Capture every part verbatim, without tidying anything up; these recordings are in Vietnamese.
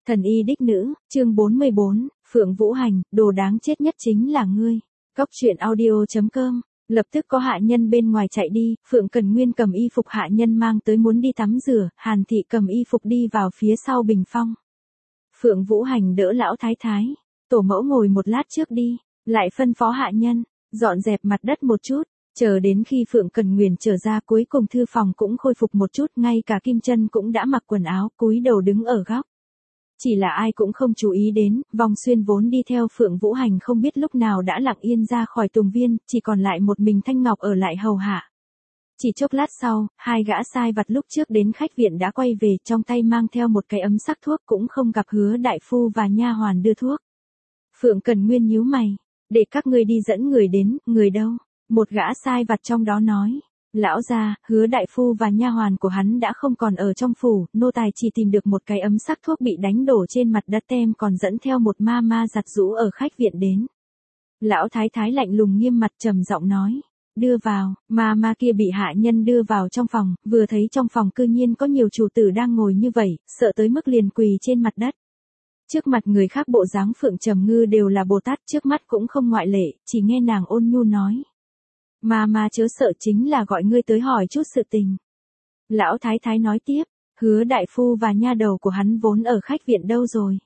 Thần y đích nữ, chương bốn mươi bốn, Phượng Vũ Hành, đồ đáng chết nhất chính là ngươi. Cóc truyện audio.com, lập tức có hạ nhân bên ngoài chạy đi, Phượng Cần Nguyên cầm y phục hạ nhân mang tới muốn đi tắm rửa, Hàn Thị cầm y phục đi vào phía sau bình phong. Phượng Vũ Hành đỡ lão thái thái, tổ mẫu ngồi một lát trước đi, lại phân phó hạ nhân, dọn dẹp mặt đất một chút. Chờ đến khi Phượng Cần Nguyên trở ra cuối cùng thư phòng cũng khôi phục một chút, ngay cả Kim Chân cũng đã mặc quần áo, cúi đầu đứng ở góc. Chỉ là ai cũng không chú ý đến, Vong Xuyên vốn đi theo Phượng Vũ Hành không biết lúc nào đã lặng yên ra khỏi Tùng Viên, chỉ còn lại một mình Thanh Ngọc ở lại hầu hạ. Chỉ chốc lát sau, hai gã sai vặt lúc trước đến khách viện đã quay về, trong tay mang theo một cái ấm sắc thuốc, cũng không gặp Hứa đại phu và nha hoàn đưa thuốc. Phượng Cần Nguyên nhíu mày, để các ngươi đi dẫn người đến, người đâu? Một gã sai vặt trong đó nói. Lão gia, Hứa đại phu và nha hoàn của hắn đã không còn ở trong phủ, nô tài chỉ tìm được một cái ấm sắc thuốc bị đánh đổ trên mặt đất, tem còn dẫn theo một ma ma giặt giũ ở khách viện đến. Lão thái thái lạnh lùng nghiêm mặt trầm giọng nói, đưa vào. Ma ma kia bị hạ nhân đưa vào trong phòng, vừa thấy trong phòng cư nhiên có nhiều chủ tử đang ngồi như vậy, sợ tới mức liền quỳ trên mặt đất. Trước mặt người khác bộ dáng Phượng Trầm Ngư đều là Bồ Tát, trước mắt cũng không ngoại lệ, chỉ nghe nàng ôn nhu nói. Ma ma chớ sợ, chính là gọi ngươi tới hỏi chút sự tình. Lão thái thái nói tiếp, Hứa đại phu và nha đầu của hắn vốn ở khách viện đâu rồi?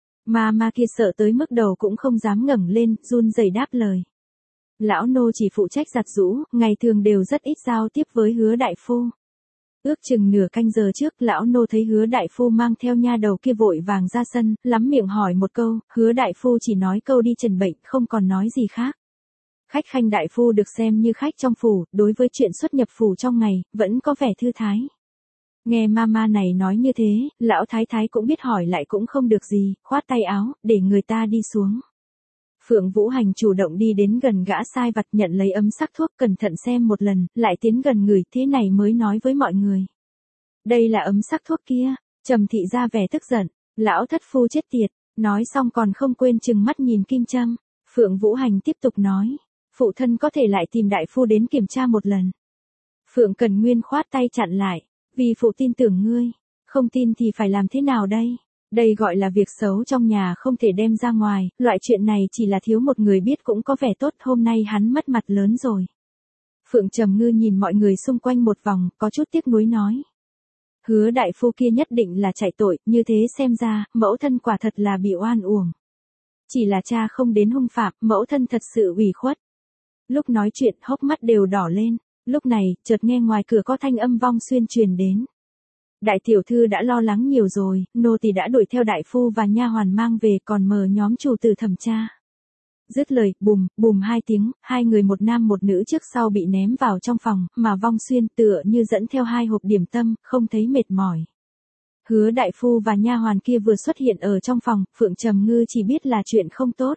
Ma ma kia sợ tới mức đầu cũng không dám ngẩng lên, run rẩy đáp lời. Lão nô chỉ phụ trách giặt giũ, ngày thường đều rất ít giao tiếp với Hứa đại phu. Ước chừng nửa canh giờ trước, lão nô thấy Hứa đại phu mang theo nha đầu kia vội vàng ra sân, lắm miệng hỏi một câu, Hứa đại phu chỉ nói câu đi trần bệnh, không còn nói gì khác. Khách khanh đại phu được xem như khách trong phủ, đối với chuyện xuất nhập phủ trong ngày, vẫn có vẻ thư thái. Nghe mama này nói như thế, lão thái thái cũng biết hỏi lại cũng không được gì, khoát tay áo, để người ta đi xuống. Phượng Vũ Hành chủ động đi đến gần gã sai vặt, nhận lấy ấm sắc thuốc, cẩn thận xem một lần, lại tiến gần người, thế này mới nói với mọi người. Đây là ấm sắc thuốc kia. Trầm Thị ra vẻ tức giận, lão thất phu chết tiệt, nói xong còn không quên trừng mắt nhìn Kim Trâm. Phượng Vũ Hành tiếp tục nói. Phụ thân có thể lại tìm đại phu đến kiểm tra một lần. Phượng Cần Nguyên khoát tay chặn lại, vì phụ tin tưởng ngươi, không tin thì phải làm thế nào đây? Đây gọi là việc xấu trong nhà không thể đem ra ngoài, loại chuyện này chỉ là thiếu một người biết cũng có vẻ tốt, hôm nay hắn mất mặt lớn rồi. Phượng Trầm Ngư nhìn mọi người xung quanh một vòng, có chút tiếc nuối nói. Hứa đại phu kia nhất định là chạy tội, như thế xem ra, mẫu thân quả thật là bị oan uổng. Chỉ là cha không đến hung phạm, mẫu thân thật sự ủy khuất. Lúc nói chuyện, hốc mắt đều đỏ lên. Lúc này, chợt nghe ngoài cửa có thanh âm Vong Xuyên truyền đến. Đại tiểu thư đã lo lắng nhiều rồi, nô tỳ đã đuổi theo đại phu và nha hoàn mang về, còn mờ nhóm chủ tử thẩm tra. Dứt lời, bùm, bùm hai tiếng, hai người một nam một nữ trước sau bị ném vào trong phòng, mà Vong Xuyên tựa như dẫn theo hai hộp điểm tâm, không thấy mệt mỏi. Hứa đại phu và nha hoàn kia vừa xuất hiện ở trong phòng, Phượng Trầm Ngư chỉ biết là chuyện không tốt.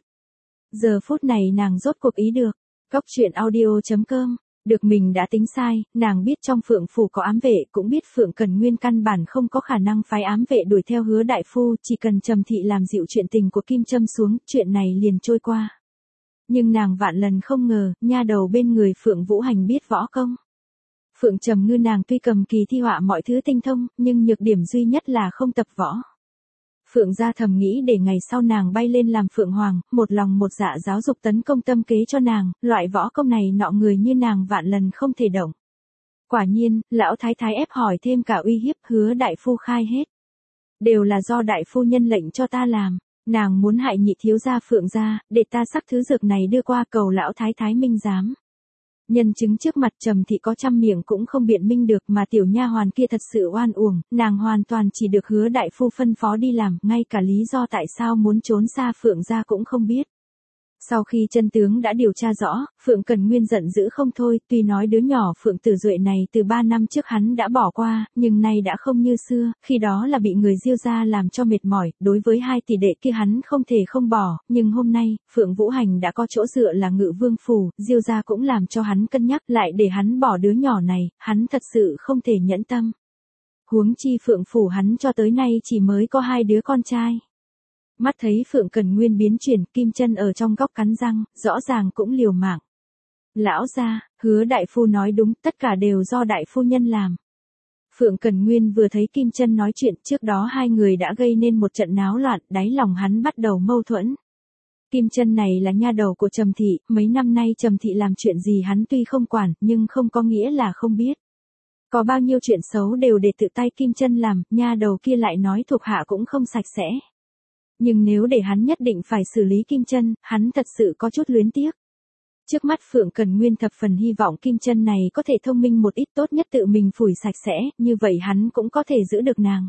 Giờ phút này nàng rốt cuộc ý được. Cóc truyện audio.com, được mình đã tính sai, nàng biết trong Phượng phủ có ám vệ, cũng biết Phượng Cần Nguyên căn bản không có khả năng phái ám vệ đuổi theo Hứa đại phu, chỉ cần Trầm Thị làm dịu chuyện tình của Kim Trâm xuống, chuyện này liền trôi qua. Nhưng nàng vạn lần không ngờ, nha đầu bên người Phượng Vũ Hành biết võ công. Phượng Trầm Ngư nàng tuy cầm kỳ thi họa mọi thứ tinh thông, nhưng nhược điểm duy nhất là không tập võ. Phượng gia thầm nghĩ để ngày sau nàng bay lên làm Phượng Hoàng, một lòng một dạ giáo dục tấn công tâm kế cho nàng, loại võ công này nọ người như nàng vạn lần không thể động. Quả nhiên, lão thái thái ép hỏi thêm cả uy hiếp, Hứa đại phu khai hết. Đều là do đại phu nhân lệnh cho ta làm, nàng muốn hại nhị thiếu gia Phượng gia, để ta sắc thứ dược này đưa qua cầu lão thái thái minh giám. Nhân chứng trước mặt Trầm Thị có trăm miệng cũng không biện minh được, mà tiểu nha hoàn kia thật sự oan uổng, nàng hoàn toàn chỉ được Hứa đại phu phân phó đi làm, ngay cả lý do tại sao muốn trốn xa Phượng gia cũng không biết. Sau khi chân tướng đã điều tra rõ, Phượng Cần Nguyên giận dữ không thôi, tuy nói đứa nhỏ Phượng Tử Duệ này từ ba năm trước hắn đã bỏ qua, nhưng nay đã không như xưa, khi đó là bị người Diêu gia làm cho mệt mỏi, đối với hai tỷ đệ kia hắn không thể không bỏ, nhưng hôm nay, Phượng Vũ Hành đã có chỗ dựa là Ngự Vương phủ, Diêu gia cũng làm cho hắn cân nhắc, lại để hắn bỏ đứa nhỏ này, hắn thật sự không thể nhẫn tâm. Huống chi Phượng phủ hắn cho tới nay chỉ mới có hai đứa con trai. Mắt thấy Phượng Cần Nguyên biến chuyển, Kim Chân ở trong góc cắn răng, rõ ràng cũng liều mạng. Lão gia, Hứa đại phu nói đúng, tất cả đều do đại phu nhân làm. Phượng Cẩn Nguyên vừa thấy Kim Chân nói chuyện, trước đó hai người đã gây nên một trận náo loạn, đáy lòng hắn bắt đầu mâu thuẫn. Kim Chân này là nha đầu của Trầm Thị, mấy năm nay Trầm Thị làm chuyện gì hắn tuy không quản, nhưng không có nghĩa là không biết. Có bao nhiêu chuyện xấu đều để tự tay Kim Chân làm, nha đầu kia lại nói thuộc hạ cũng không sạch sẽ. Nhưng nếu để hắn nhất định phải xử lý Kim Chân, hắn thật sự có chút luyến tiếc. Trước mắt Phượng Cẩn Nguyên thập phần hy vọng Kim Chân này có thể thông minh một ít, tốt nhất tự mình phủi sạch sẽ, như vậy hắn cũng có thể giữ được nàng.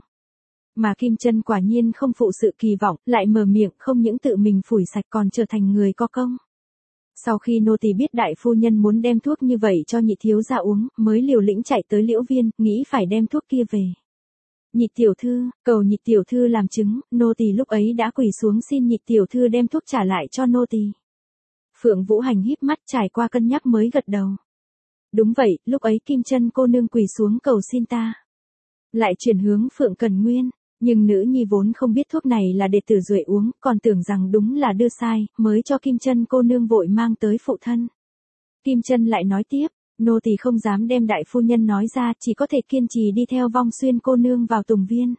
Mà Kim Chân quả nhiên không phụ sự kỳ vọng, lại mở miệng không những tự mình phủi sạch còn trở thành người có công. Sau khi nô tỳ biết đại phu nhân muốn đem thuốc như vậy cho nhị thiếu gia uống, mới liều lĩnh chạy tới Liễu Viên, nghĩ phải đem thuốc kia về. Nhị tiểu thư, cầu nhị tiểu thư làm chứng, nô tỳ lúc ấy đã quỳ xuống xin nhị tiểu thư đem thuốc trả lại cho nô tỳ. Phượng Vũ Hành híp mắt trải qua cân nhắc mới gật đầu. Đúng vậy, lúc ấy Kim Chân cô nương quỳ xuống cầu xin ta. Lại chuyển hướng Phượng Cẩn Nguyên, nhưng nữ nhi vốn không biết thuốc này là để Tử Duệ uống, còn tưởng rằng đúng là đưa sai, mới cho Kim Chân cô nương vội mang tới phụ thân. Kim Chân lại nói tiếp, nô tỳ không dám đem đại phu nhân nói ra, chỉ có thể kiên trì đi theo Vong Xuyên cô nương vào Tùng Viên.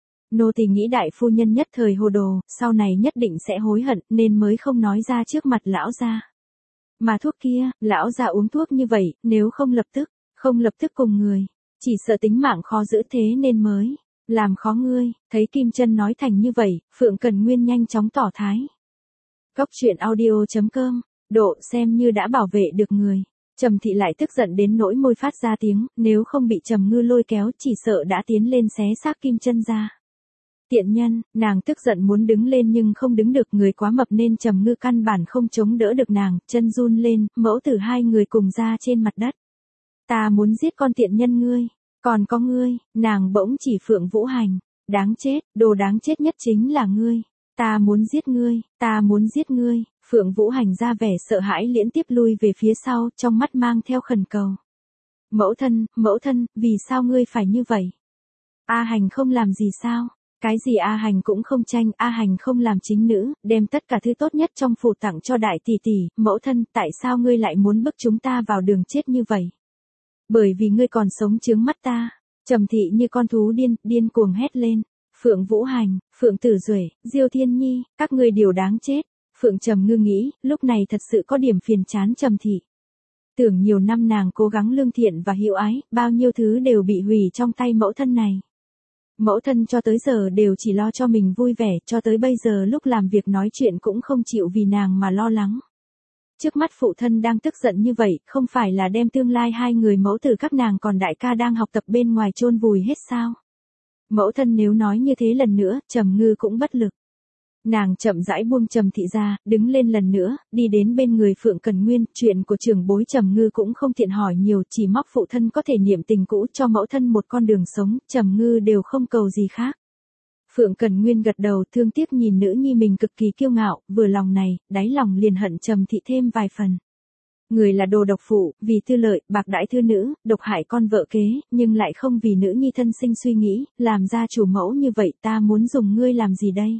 Nô tỳ nghĩ đại phu nhân nhất thời hồ đồ, sau này nhất định sẽ hối hận, nên mới không nói ra trước mặt lão gia. Mà thuốc kia, lão gia uống thuốc như vậy, nếu không lập tức, không lập tức cùng người, chỉ sợ tính mạng khó giữ, thế nên mới làm khó ngươi. Thấy Kim Chân nói thành như vậy, Phượng Cẩn Nguyên nhanh chóng tỏ thái. Góc truyện audio chấm com, độ xem như đã bảo vệ được người. Trầm Thị lại tức giận đến nỗi môi phát ra tiếng, nếu không bị Trầm Ngư lôi kéo chỉ sợ đã tiến lên xé xác Kim Chân ra. Tiện nhân, nàng tức giận muốn đứng lên nhưng không đứng được, người quá mập nên Trầm Ngư căn bản không chống đỡ được nàng, chân run lên, mẫu tử hai người cùng ra trên mặt đất. Ta muốn giết con tiện nhân ngươi, còn có ngươi, nàng bỗng chỉ Phượng Vũ Hành, đáng chết, đồ đáng chết nhất chính là ngươi, ta muốn giết ngươi, ta muốn giết ngươi. Phượng Vũ Hành ra vẻ sợ hãi liên tiếp lui về phía sau, trong mắt mang theo khẩn cầu. Mẫu thân, mẫu thân, vì sao ngươi phải như vậy? A Hành không làm gì sao? Cái gì A Hành cũng không tranh, A Hành không làm chính nữ, đem tất cả thứ tốt nhất trong phủ tặng cho đại tỷ tỷ, mẫu thân, tại sao ngươi lại muốn bức chúng ta vào đường chết như vậy? Bởi vì ngươi còn sống chướng mắt ta. Trầm Thị như con thú điên, điên cuồng hét lên. Phượng Vũ Hành, Phượng Tử Duệ, Diêu Thiên Nhi, các ngươi đều đáng chết. Phượng Trầm Ngư nghĩ, lúc này thật sự có điểm phiền chán Trầm Thị. Tưởng nhiều năm nàng cố gắng lương thiện và hiếu ái, bao nhiêu thứ đều bị hủy trong tay mẫu thân này. Mẫu thân cho tới giờ đều chỉ lo cho mình vui vẻ, cho tới bây giờ lúc làm việc nói chuyện cũng không chịu vì nàng mà lo lắng. Trước mắt phụ thân đang tức giận như vậy, không phải là đem tương lai hai người mẫu tử các nàng còn đại ca đang học tập bên ngoài chôn vùi hết sao? Mẫu thân nếu nói như thế lần nữa, Trầm Ngư cũng bất lực. Nàng chậm rãi buông Trầm Thị ra, đứng lên lần nữa, đi đến bên người Phượng Cẩn Nguyên, chuyện của trưởng bối Trầm Ngư cũng không tiện hỏi nhiều, chỉ móc phụ thân có thể niệm tình cũ cho mẫu thân một con đường sống, Trầm Ngư đều không cầu gì khác. Phượng Cẩn Nguyên gật đầu, thương tiếc nhìn nữ nhi mình cực kỳ kiêu ngạo, vừa lòng này, đáy lòng liền hận Trầm Thị thêm vài phần. Người là đồ độc phụ, vì tư lợi, bạc đãi thư nữ, độc hại con vợ kế, nhưng lại không vì nữ nhi thân sinh suy nghĩ, làm ra chủ mẫu như vậy, ta muốn dùng ngươi làm gì đây?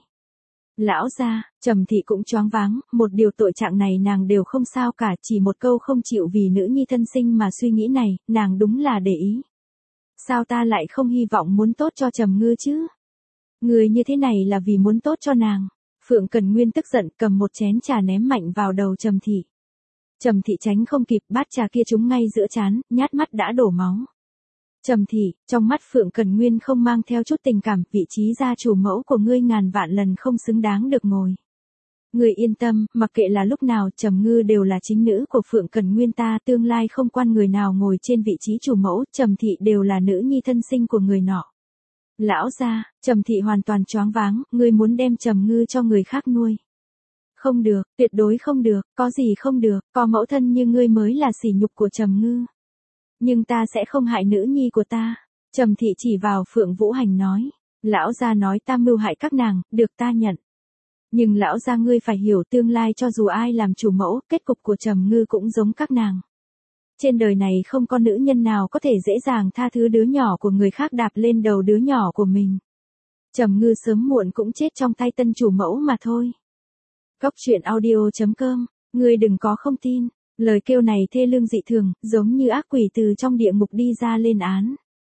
Lão gia, Trầm Thị cũng choáng váng, một điều tội trạng này nàng đều không sao cả, chỉ một câu không chịu vì nữ nhi thân sinh mà suy nghĩ này, nàng đúng là để ý. Sao ta lại không hy vọng muốn tốt cho Trầm Ngư chứ? Người như thế này là vì muốn tốt cho nàng. Phượng Cẩn Nguyên tức giận cầm một chén trà ném mạnh vào đầu Trầm Thị. Trầm Thị tránh không kịp, bát trà kia trúng ngay giữa trán, nhát mắt đã đổ máu. Trầm Thị, trong mắt Phượng Cẩn Nguyên không mang theo chút tình cảm, vị trí gia chủ mẫu của ngươi ngàn vạn lần không xứng đáng được ngồi. Ngươi yên tâm, mặc kệ là lúc nào, Trầm Ngư đều là chính nữ của Phượng Cẩn Nguyên ta, tương lai không quan người nào ngồi trên vị trí chủ mẫu, Trầm Thị đều là nữ nhi thân sinh của người nọ. Lão gia, Trầm Thị hoàn toàn choáng váng, ngươi muốn đem Trầm Ngư cho người khác nuôi. Không được, tuyệt đối không được, có gì không được, có mẫu thân như ngươi mới là sỉ nhục của Trầm Ngư. Nhưng ta sẽ không hại nữ nhi của ta. Trầm Thị chỉ vào Phượng Vũ Hành nói. Lão gia nói ta mưu hại các nàng, được ta nhận. Nhưng lão gia ngươi phải hiểu tương lai cho dù ai làm chủ mẫu, kết cục của Trầm Ngư cũng giống các nàng. Trên đời này không có nữ nhân nào có thể dễ dàng tha thứ đứa nhỏ của người khác đạp lên đầu đứa nhỏ của mình. Trầm Ngư sớm muộn cũng chết trong tay tân chủ mẫu mà thôi. Góc truyện audio chấm com, ngươi đừng có không tin. Lời kêu này thê lương dị thường, giống như ác quỷ từ trong địa ngục đi ra lên án.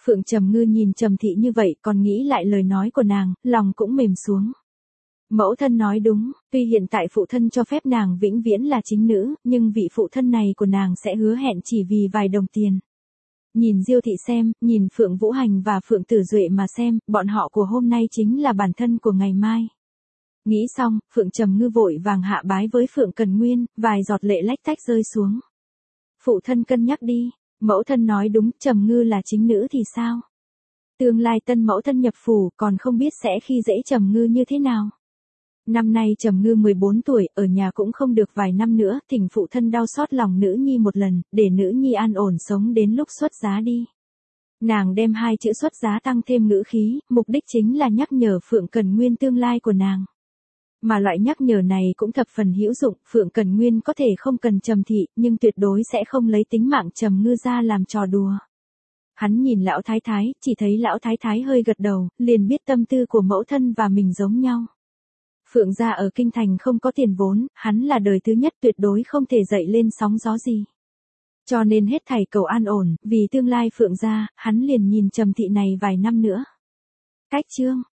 Phượng Trầm Ngư nhìn Trầm Thị như vậy còn nghĩ lại lời nói của nàng, lòng cũng mềm xuống. Mẫu thân nói đúng, tuy hiện tại phụ thân cho phép nàng vĩnh viễn là chính nữ, nhưng vị phụ thân này của nàng sẽ hứa hẹn chỉ vì vài đồng tiền. Nhìn Diêu Thị xem, nhìn Phượng Vũ Hành và Phượng Tử Duệ mà xem, bọn họ của hôm nay chính là bản thân của ngày mai. Nghĩ xong, Phượng Trầm Ngư vội vàng hạ bái với Phượng Cần Nguyên, vài giọt lệ lách tách rơi xuống. Phụ thân cân nhắc đi, mẫu thân nói đúng, Trầm Ngư là chính nữ thì sao? Tương lai tân mẫu thân nhập phủ còn không biết sẽ khi dễ Trầm Ngư như thế nào. Năm nay Trầm Ngư mười bốn tuổi, ở nhà cũng không được vài năm nữa, thỉnh phụ thân đau xót lòng nữ nhi một lần, để nữ nhi an ổn sống đến lúc xuất giá đi. Nàng đem hai chữ xuất giá tăng thêm ngữ khí, mục đích chính là nhắc nhở Phượng Cần Nguyên tương lai của nàng. Mà loại nhắc nhở này cũng thập phần hữu dụng, Phượng Cần Nguyên có thể không cần Trầm Thị, nhưng tuyệt đối sẽ không lấy tính mạng Trầm Ngư ra làm trò đùa. Hắn nhìn lão thái thái, chỉ thấy lão thái thái hơi gật đầu, liền biết tâm tư của mẫu thân và mình giống nhau. Phượng gia ở kinh thành không có tiền vốn, hắn là đời thứ nhất tuyệt đối không thể dậy lên sóng gió gì. Cho nên hết thảy cầu an ổn, vì tương lai Phượng gia, hắn liền nhìn Trầm Thị này vài năm nữa. Cách chương